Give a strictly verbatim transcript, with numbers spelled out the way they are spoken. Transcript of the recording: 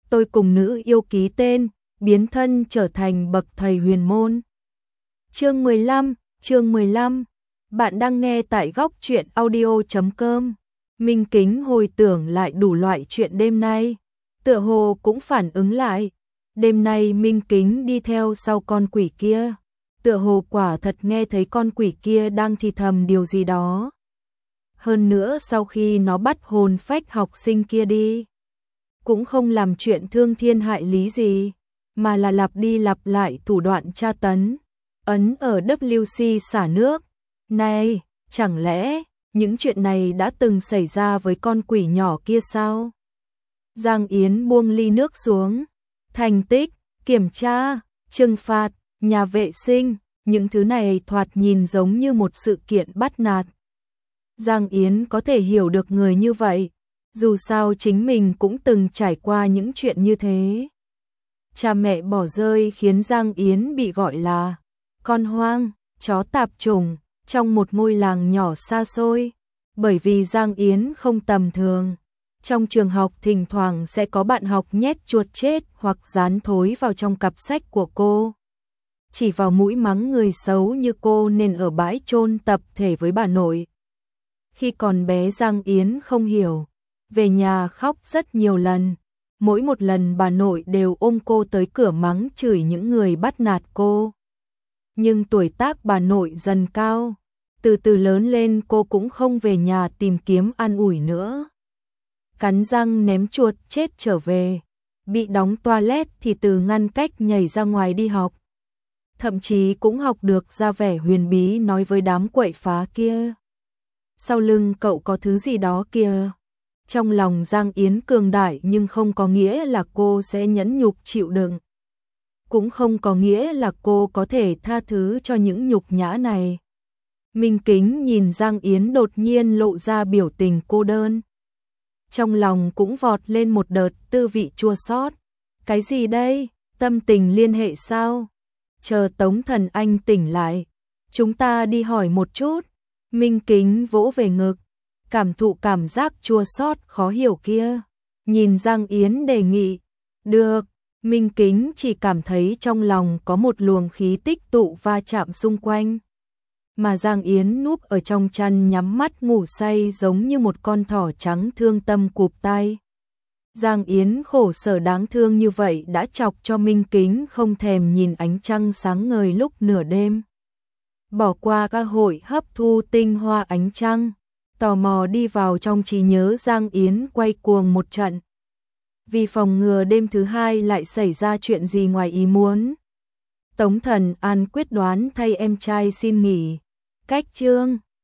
tôi cùng nữ yêu ký tên, biến thân trở thành bậc thầy huyền môn. Chương mười lăm, chương mười lăm. Bạn đang nghe tại góc truyện audio chấm com. Minh Kính hồi tưởng lại đủ loại chuyện đêm nay, tựa hồ cũng phản ứng lại. Đêm nay Minh Kính đi theo sau con quỷ kia, tựa hồ quả thật nghe thấy con quỷ kia đang thì thầm điều gì đó. Hơn nữa sau khi nó bắt hồn phách học sinh kia đi, cũng không làm chuyện thương thiên hại lý gì, mà là lặp đi lặp lại thủ đoạn tra tấn, ấn ở W C xả nước. Này, chẳng lẽ những chuyện này đã từng xảy ra với con quỷ nhỏ kia sao? Giang Yến buông ly nước xuống. Thành tích, kiểm tra, trừng phạt, nhà vệ sinh, những thứ này thoạt nhìn giống như một sự kiện bắt nạt. Giang Yến có thể hiểu được người như vậy, dù sao chính mình cũng từng trải qua những chuyện như thế. Cha mẹ bỏ rơi khiến Giang Yến bị gọi là con hoang, chó tạp chủng trong một ngôi làng nhỏ xa xôi, bởi vì Giang Yến không tầm thường. Trong trường học thỉnh thoảng sẽ có bạn học nhét chuột chết hoặc dán thối vào trong cặp sách của cô, chỉ vào mũi mắng người xấu như cô nên ở bãi chôn tập thể với bà nội. Khi còn bé Giang Yến không hiểu, về nhà khóc rất nhiều lần, mỗi một lần bà nội đều ôm cô tới cửa mắng chửi những người bắt nạt cô. Nhưng tuổi tác bà nội dần cao, từ từ lớn lên cô cũng không về nhà tìm kiếm an ủi nữa. Cắn răng ném chuột chết trở về, bị đóng toilet thì từ ngăn cách nhảy ra ngoài đi học. Thậm chí cũng học được ra vẻ huyền bí nói với đám quậy phá kia: sau lưng cậu có thứ gì đó kìa. Trong lòng Giang Yến cường đại nhưng không có nghĩa là cô sẽ nhẫn nhục chịu đựng. Cũng không có nghĩa là cô có thể tha thứ cho những nhục nhã này. Minh Kính nhìn Giang Yến đột nhiên lộ ra biểu tình cô đơn, trong lòng cũng vọt lên một đợt tư vị chua xót. Cái gì đây? Tâm tình liên hệ sao? Chờ Tống Thần Anh tỉnh lại, chúng ta đi hỏi một chút. Minh Kính vỗ về ngực, cảm thụ cảm giác chua xót khó hiểu kia. Nhìn Giang Yến đề nghị, được. Minh Kính chỉ cảm thấy trong lòng có một luồng khí tích tụ va chạm xung quanh. Mà Giang Yến núp ở trong chăn nhắm mắt ngủ say giống như một con thỏ trắng thương tâm cụp tay. Giang Yến khổ sở đáng thương như vậy đã chọc cho Minh Kính không thèm nhìn ánh trăng sáng ngời lúc nửa đêm. Bỏ qua cơ hội hấp thu tinh hoa ánh trăng, tò mò đi vào trong trí nhớ Giang Yến quay cuồng một trận. Vì phòng ngừa đêm thứ hai lại xảy ra chuyện gì ngoài ý muốn, Tống Thần An quyết đoán thay em trai xin nghỉ. Cách chương